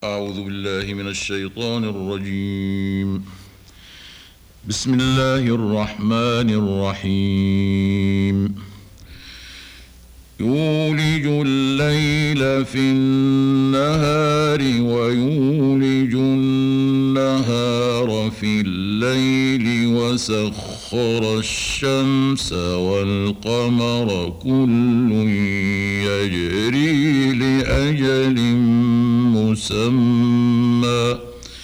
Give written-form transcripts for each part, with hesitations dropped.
أعوذ بالله من الشيطان الرجيم. بسم الله الرحمن الرحيم. يولج الليل في النهار ويولج النهار في الليل وسخر الشمس والقمر كل يجري لأجل مسمى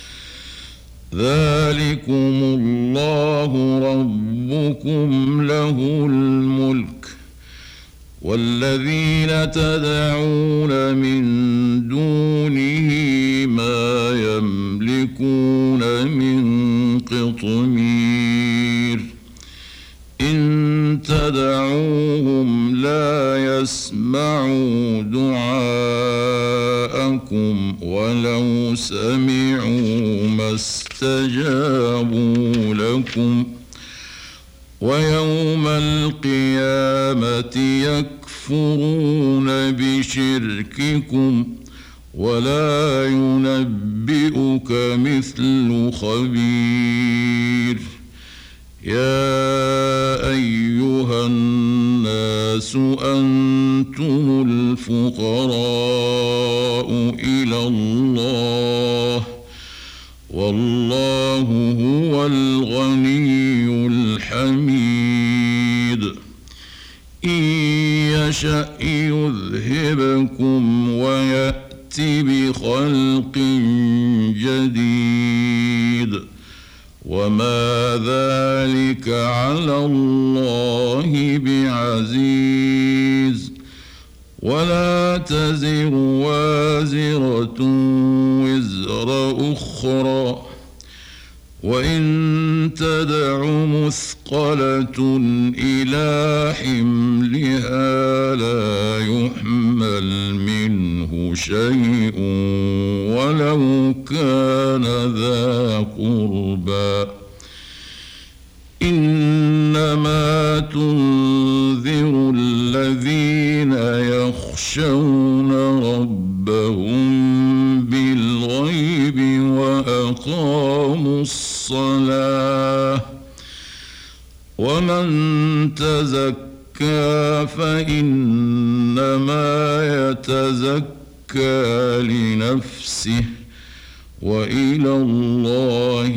ذلكم الله ربكم له الملك والذين تدعون من دونه ما يملكون من قطمير إن تدعوهم لا يسمعوا دعاءكم ولو سمعوا ما استجابوا لكم ويوم القيامة يكفرون بشرككم ولا ينبئك مثل خبير. يا أيها الناس أنتم الفقراء إلى الله والله هو الغني الحميد. إن يشأ يذهبكم ويأت بخلق جديد وما ذلك على الله بعزيز. ولا تزر وازرة وزر أخرى وإن تدع مثقلة إلى حملها لا يحمل منه شيء ولو كان ذا قربى. إنما تنذر الذين يخشون ربهم بالغيب وأقاموا الصلاة ومن تزكى فإنما يتزكى لنفسه وإلى الله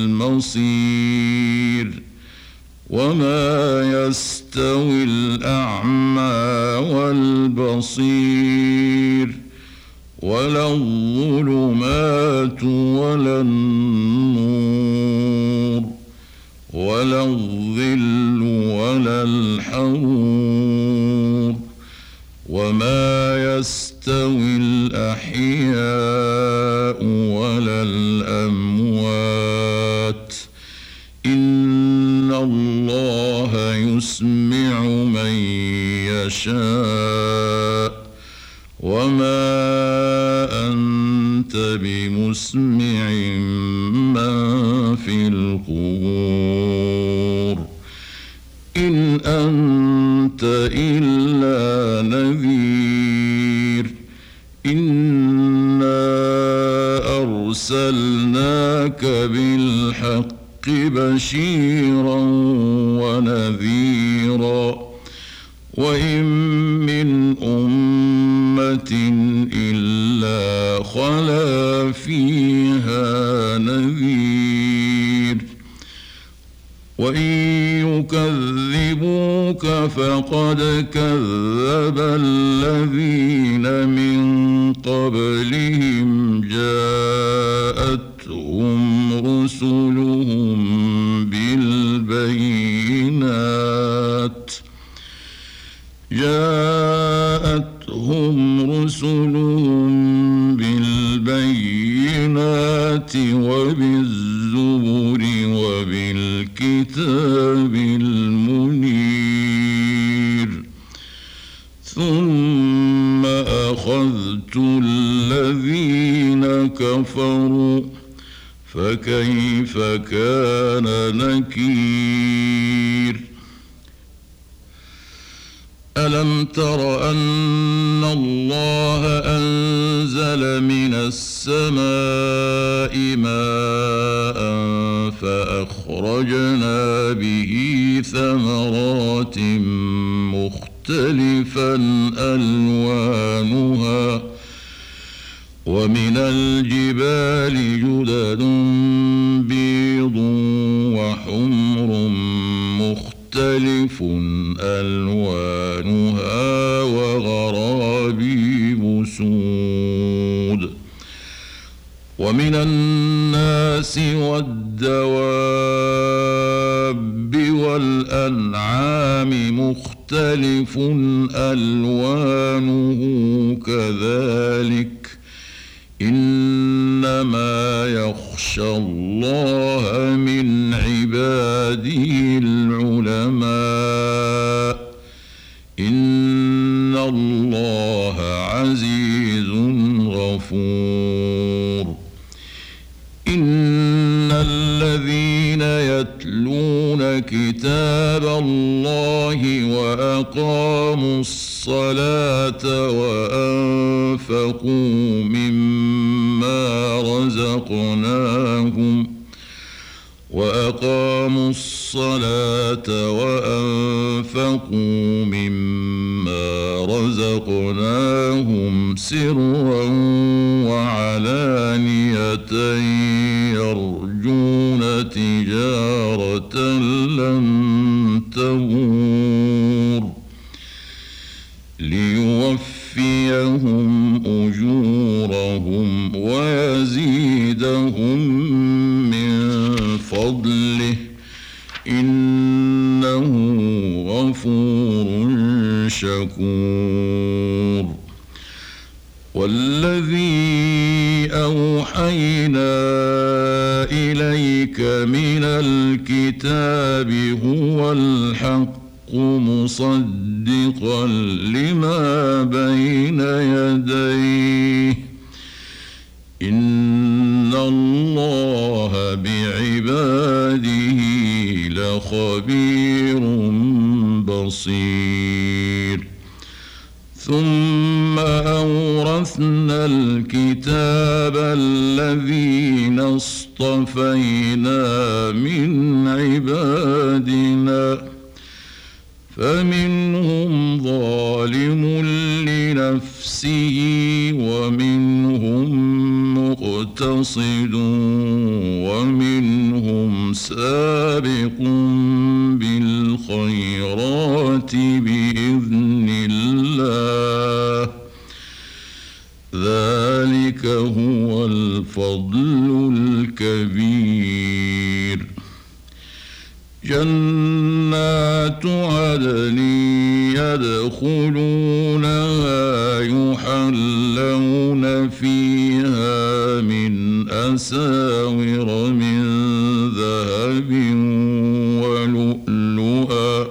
المصير. وما يستوي الأعمى والبصير ولا الظلمات ولا النور ولا الظل ولا الحرور وما يستوي الأحياء ولا الأموات إن الله يسمع من يشاء وما أنت بمسمع من في القبور إن أنت إلا نذير. إنا أرسلناك بالحق بشيرا ونذيرا وإن من أمة إلا خلا فيها نذير. وإن يكذبوك فقد كذب الذين من قبلهم جاءتهم رسلهم بالبينات وبالزبر وبالكتاب المنير ثم أخذت الذين كفروا فكيف كان نكير. ألم تر أن الله أنزل من السماء ماء فأخرجنا به ثمرات مختلفا ألوانها ومن الجبال جدد بيض وحمر مختلف ألوانها وغرابيب سود ومن الناس والدواب والأنعام مختلف ألوانه كذلك إنما يخشى الله من عباده العلماء إن الله عزيز غفور إن الذين يتلون كتاب الله وأقاموا الصلاة وأنفقوا مما رزقناهم سرا وعلانية يرجون تجارة لن تبور ليوفيهم أجورهم ويزيدهم من فضله إنه غفور شكور والذي أوحينا إليك من الكتاب هو الحق مصدقا لما بين يديه إن الله بعباده لخبير بصير ثم أورثنا الكتاب الذين اصطفينا من عبادنا فمنهم ظالم لنفسه ومنهم مقتصد ومنهم سابق بالخيرات بإذن الله ذلك هو الفضل الكبير جنات عدن يدخلونها يحلون فيها من أساور من ذهب ولؤلؤا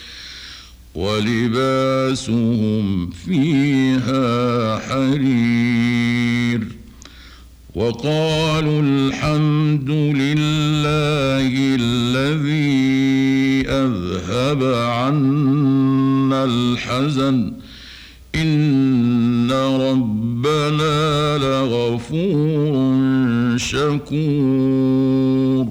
ولباسهم فيها حرير وقالوا الحمد لله الذي أذهب عنا الحزن إن ربنا لغفور شكور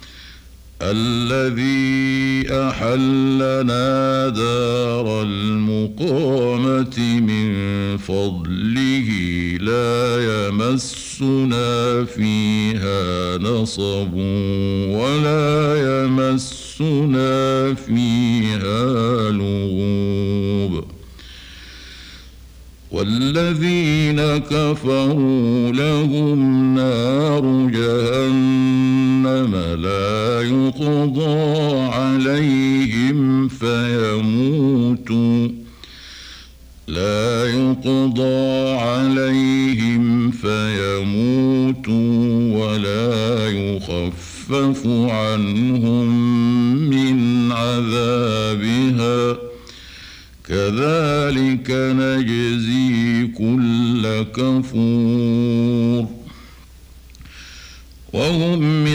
الذي أحلنا دار المقامة من فضله لا يمسنا فيها نصب ولا يمسنا فيها لغوب والذين كفروا لهم نار جهنم لا يقضى عليهم فيموتوا ولا يخفف عنهم من عذابها كذلك نجزي كل كفور وهم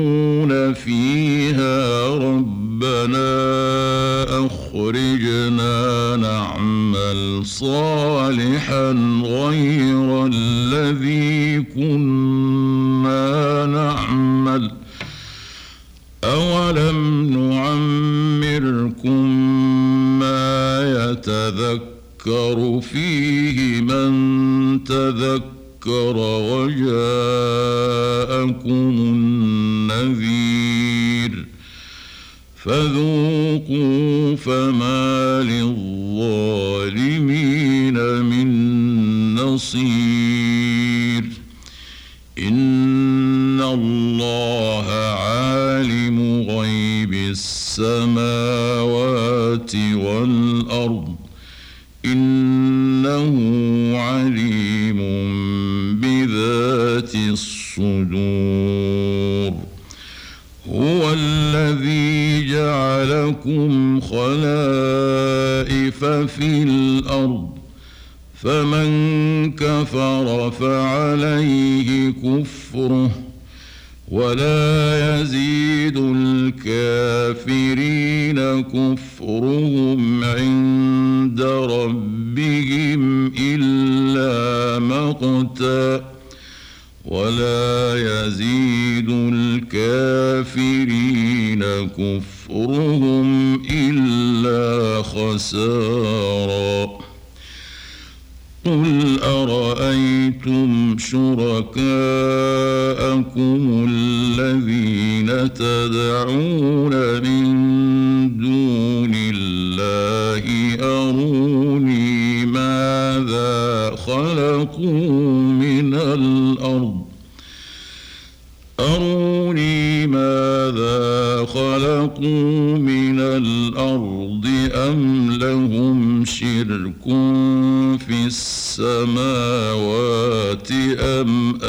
يصطرخون فيها ربنا أخرجنا نعمل صالحا غير الذي كنا نعمل أولم نعمركم ما يتذكر فيه من تذكر وجاءكم النذير فذوقوا فما للظالمين من نصير إن الله عالم غيب السماوات والأرض إنه عليم بذات الصدور هو الذي جعلكم خلائف في الأرض فمن كفر فعليه كفره ولا يزيد الكافرين كفرهم عند ربهم إلا مقتا ولا يزيد الكافرين كفرهم إلا خسارا قل أرأيتم شركاءكم الذين تدعون من دون الله أروني ماذا خلقوا من الأرض أم لهم شرك في السماوات أم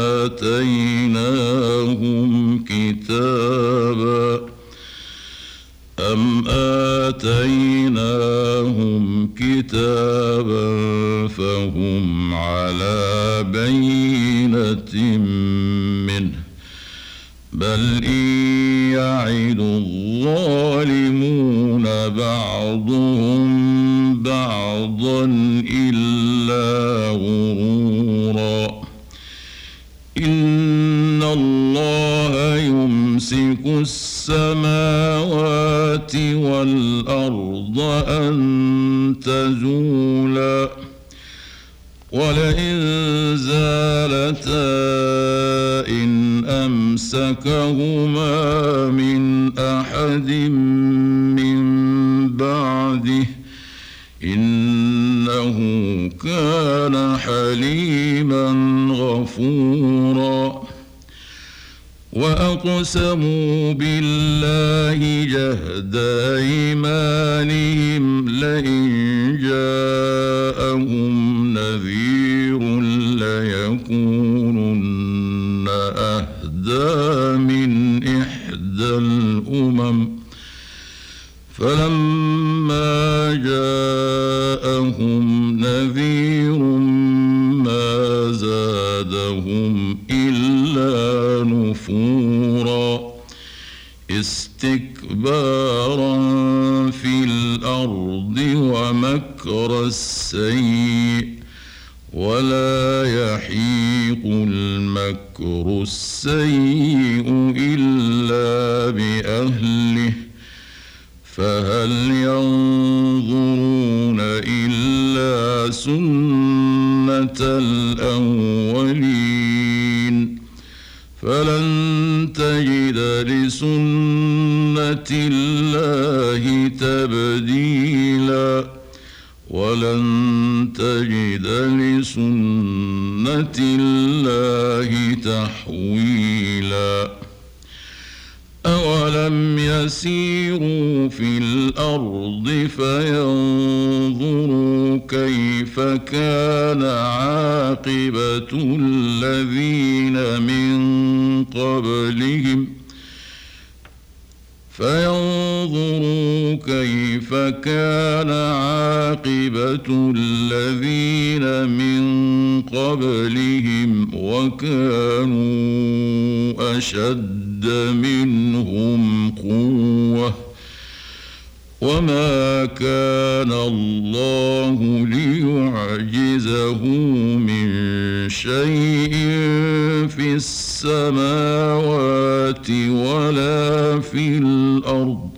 آتيناهم كتابا فهم على بينة منه بل إن يعد الظالمون بعضهم بعضا إلا غرورا إن الله يمسك السماوات والأرض أن تزولا ولئن زالتا إن أمسكهما من أحد من بعده إنه كان حليما غفورا وأقسموا بالله جهد أيمانهم لئن جاءهم نذير ليكونن أهدى من إحدى الأمم فلما جاءهم نذير ما زادهم إلا نفورا استكبارا في الأرض ومكر السيء ولا يحيق المكر السيء إلا بأهله فهل ينظرون إلا سنة الأولين فلن تجد لسنة الله تبديلا ولن تجد لسنة الله تحويلا أولم يسيروا في الأرض فينظروا كيف كان عاقبة الذين من قبلهم وكانوا أشد منهم قوة وما كان الله ليعجزه من شيء في السماوات ولا في الأرض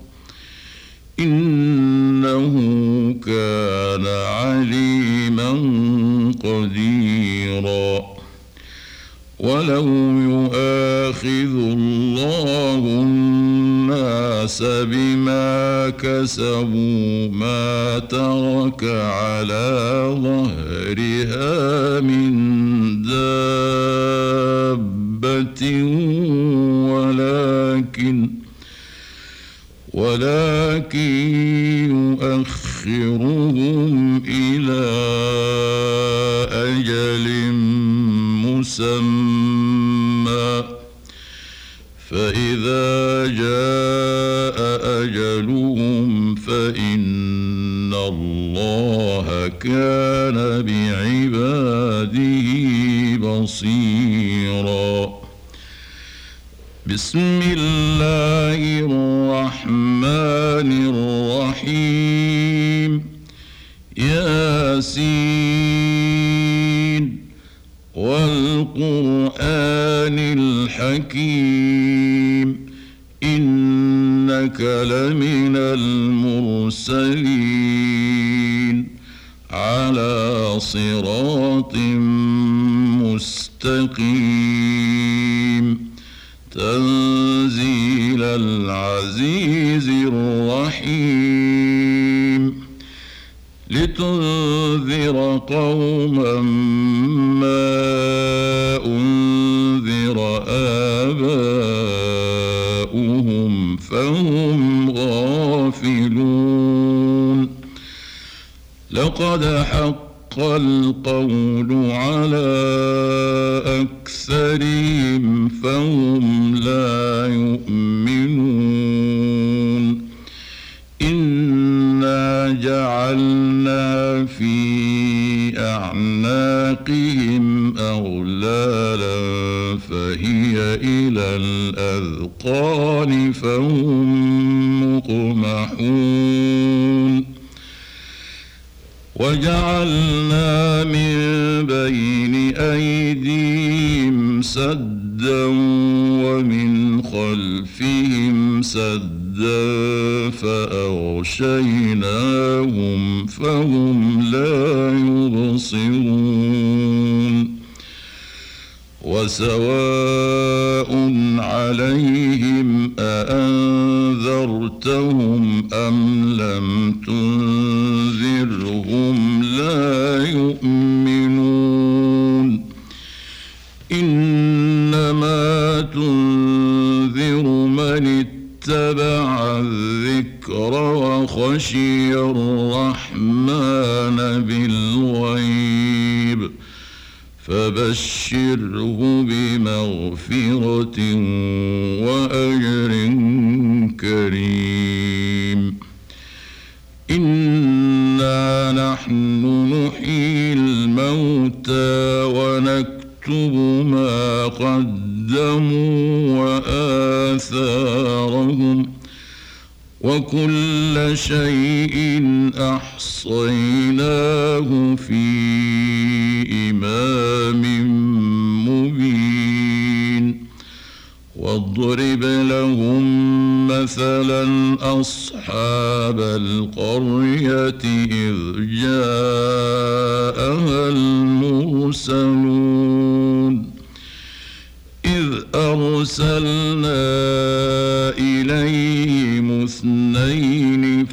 إنه كان عليما قديرا ولو يؤاخذ الله الناس بما كسبوا ما ترك على ظهرها من دابة ولكن يؤخرهم إلى أجل مسمى فإذا جاء أجلهم فإن الله كان بعباده بصيرا. بسم الله الرحمن الرحيم. ياسين والقرآن الحكيم إنك لمن المرسلين على صراط مستقيم تنزيل العزيز الرحيم لتنذر قوما ما أنذر آباؤهم فهم غافلون. لقد حق القول على أكثرهم فهم لا يؤمنون. إنا جعلنا في أعناقهم أغلالا فهي إلى الأذقان فهم مقمحون. وجعلنا من بين أيديهم سدا ومن خلفهم سدا فأغشيناهم فهم لا يبصرون. وسواء عليهم أأنذرتهم أم لم تنذرهم لا يؤمنون. إنما تنذر من اتبع الذكر وخشي الرحمن بالغيب فبشره بمغفرة وأجر كريم. إنا نحن نحيي الموتى ونكتب ما قدموا وآثارهم وكل شيء أحصيناه في إمام مبين. واضرب لهم مثلا أصحاب القرية إذ جاءها المرسلون إذ أرسلنا إليهم اثنين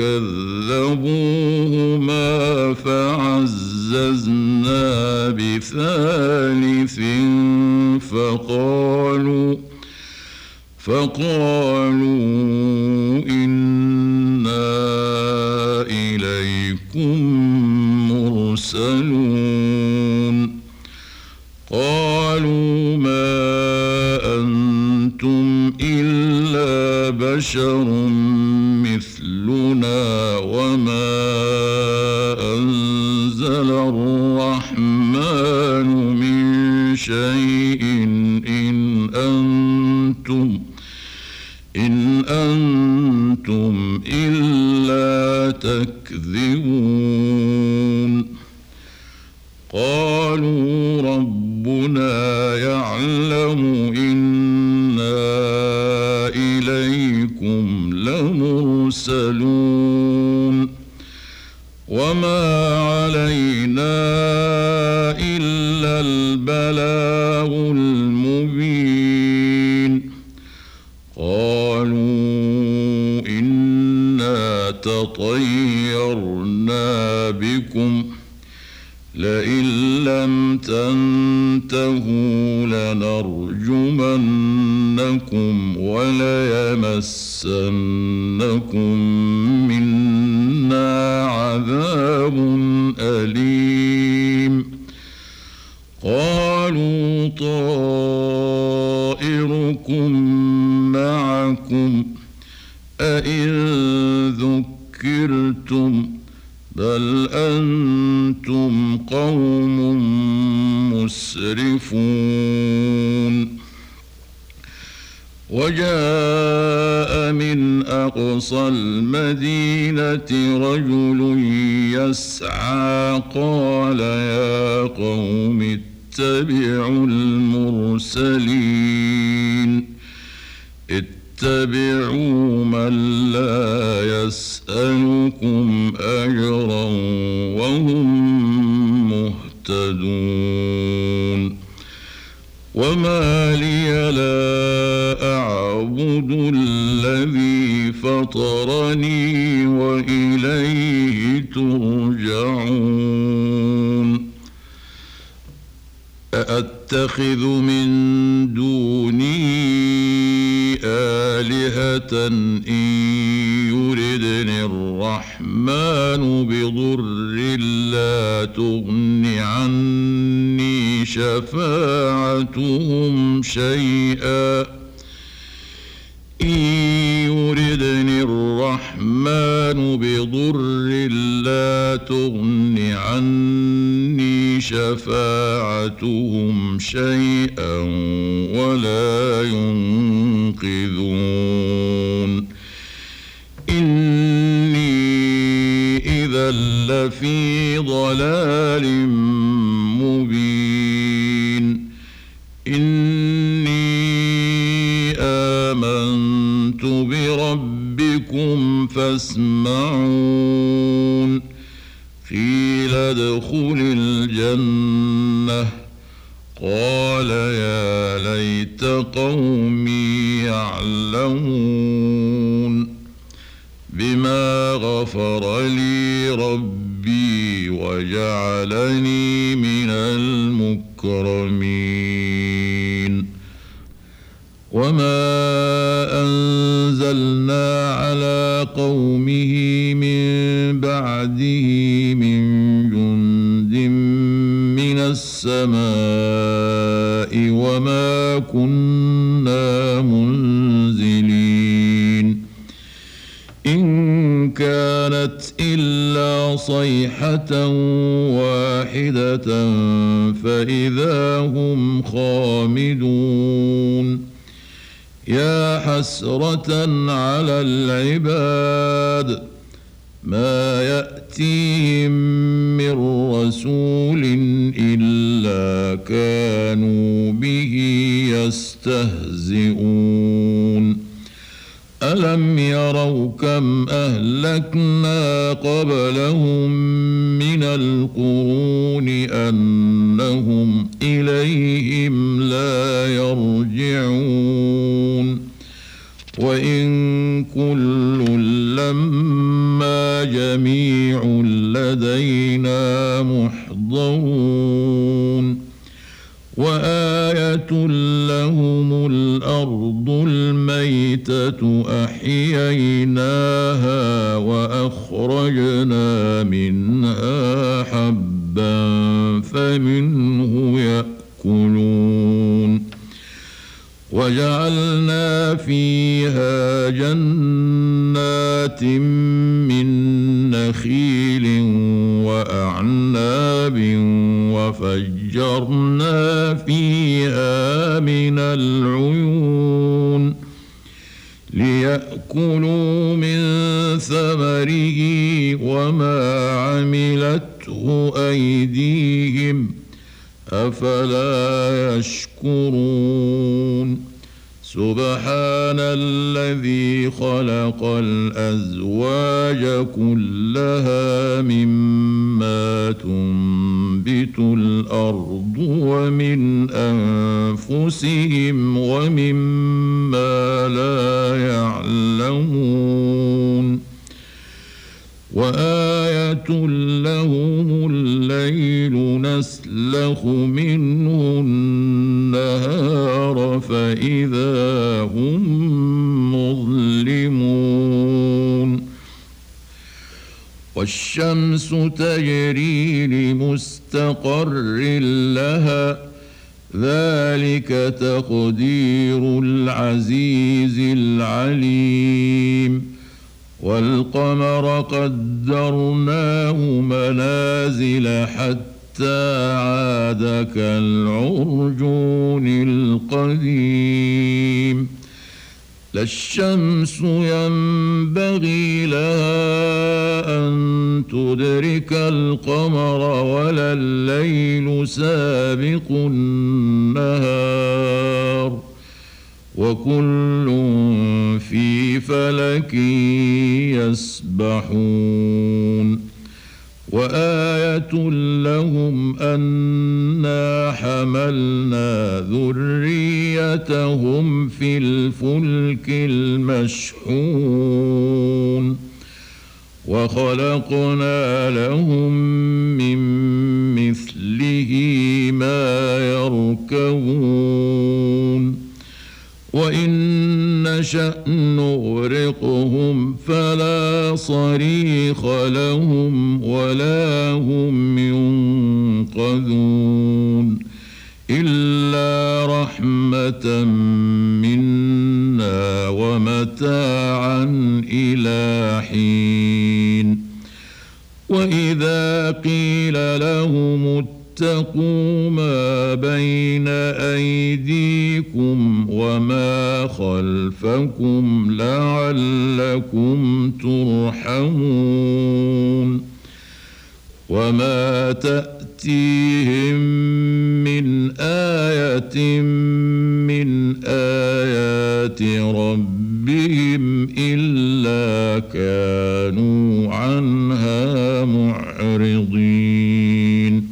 فكذبوهما فعززنا بثالث فقالوا إنا إليكم مرسلون. قالوا ما أنتم إلا بشر مثلنا وما أنزل الرحمن من شيء إن أنتم إلا تكذبون قالوا ربنا يعلم إنا إليكم لمرسلون وما علينا إلا البلاغ المبين قالوا إنا تطيرنا بكم لئن لم تنتهوا لنرجمنكم وليمسنكم منا عذاب أليم قالوا طائركم معكم أئن ذكرتم بل أنتم قوم مسرفون وجاء من أقصى المدينة رجل يسعى قال يا قوم اتبعوا المرسلين اتبعوا من لا يسألكم أجرا وهم مهتدون وما لي لا أعبد الذي فطرني وإليه ترجعون أأتخذ من دونه آلهة إن يردني الرحمن بضر لا تغن عني شفاعتهم شيئا إن يردني الرحمن بضر لا تغن عني شفاعتهم شيئا ولا ينقذون إني إذا لفي ضلال مبين إني آمنت بربكم فاسمعون قيل ادخل الجنة قال يا ليت قومي يعلمون بما غفر لي ربي وجعلني من المكرمين وما أنزلنا على قومه من بعده من جند من السماء وما كنا منزلين إن كانت إلا صيحة واحدة فإذا هم خامدون يا حسرة على العباد ما يأتيهم من رسول إلا كانوا به يستهزئون ألم يروا كم أهلكنا قبلهم من القرون أنهم إليهم لا يرجعون وإن كل لما جميع لدينا محضرون وآية لهم الأرض الميتة أحييناها وأخرجنا منها حبا فمنه يأكلون وجعلنا فيها جنات من نخيل وأعناب وفجرنا فيها من العيون ليأكلوا من ثمره وما عملته أيديهم أفلا يشكرون سبحان الذي خلق الأزواج كلها مما تنبت الأرض ومن أنفسهم ومما لا يعلمون وآية لهم الليل نسلخ منه النهار فإذا هم مظلمون والشمس تجري لمستقر لها ذلك تقدير العزيز العليم والقمر قدرناه منازل حتى عاد كالعرجون القديم لا الشمس ينبغي لها أن تدرك القمر ولا الليل سابق النهار وكل في فلك يسبحون وآية لهم أنا حملنا ذريتهم في الفلك المشحون وخلقنا لهم من مثله ما يركبون وإن نشأ نغرقهم فلا صريخ لهم ولا هم ينقذون إلا رحمة منا ومتاعا إلى حين وإذا قيل لهم اتقوا ما بين أيديكم وما خلفكم لعلكم ترحمون وما تأتيهم من آية من آيات ربهم إلا كانوا عنها معرضين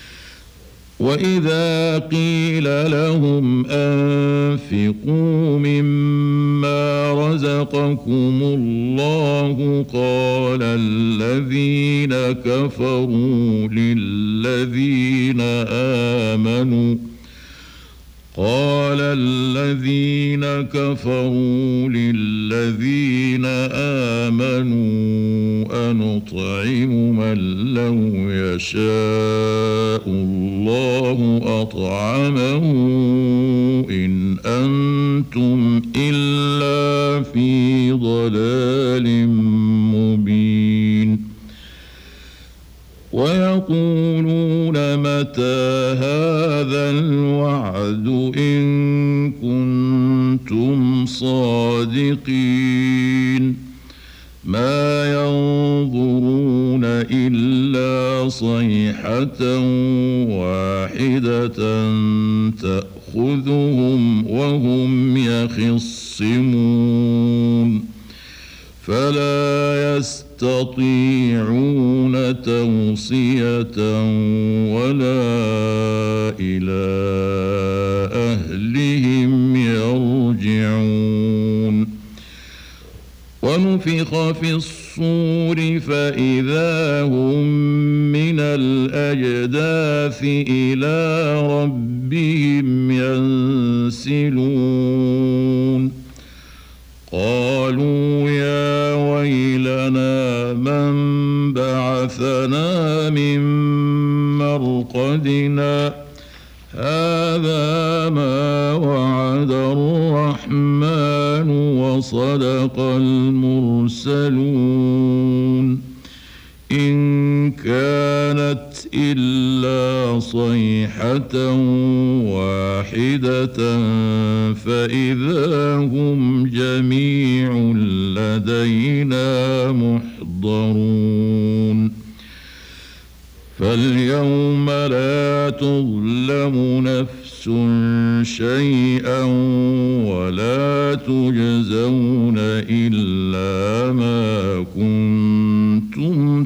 وإذا قيل لهم أنفقوا مما رزقكم الله قال الذين كفروا للذين آمنوا أنطعم من لو يشاء الله أطعمه إن أنتم إلا في ضلال مبين ويقولون متى هذا الوعد إن كنتم صادقين ما ينظرون إلا صيحة واحدة تأخذهم وهم يخصمون فلا يستطيعون توصية ولا إلى أهلهم يرجعون ونفخ في الصور فإذا هم من الأجداث إلى ربهم ينسلون قالوا يا ويلنا من بعثنا من مرقدنا هذا ما وعد الرحمن وصدق المرسلون إن كانت إلا صيحة واحدة واحدة فإذا هم جميع لدينا محضرون فاليوم لا تظلم نفس شيئا ولا تجزون إلا ما كنتم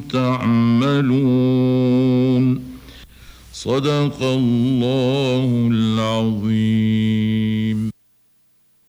تعملون صدق الله العظيم.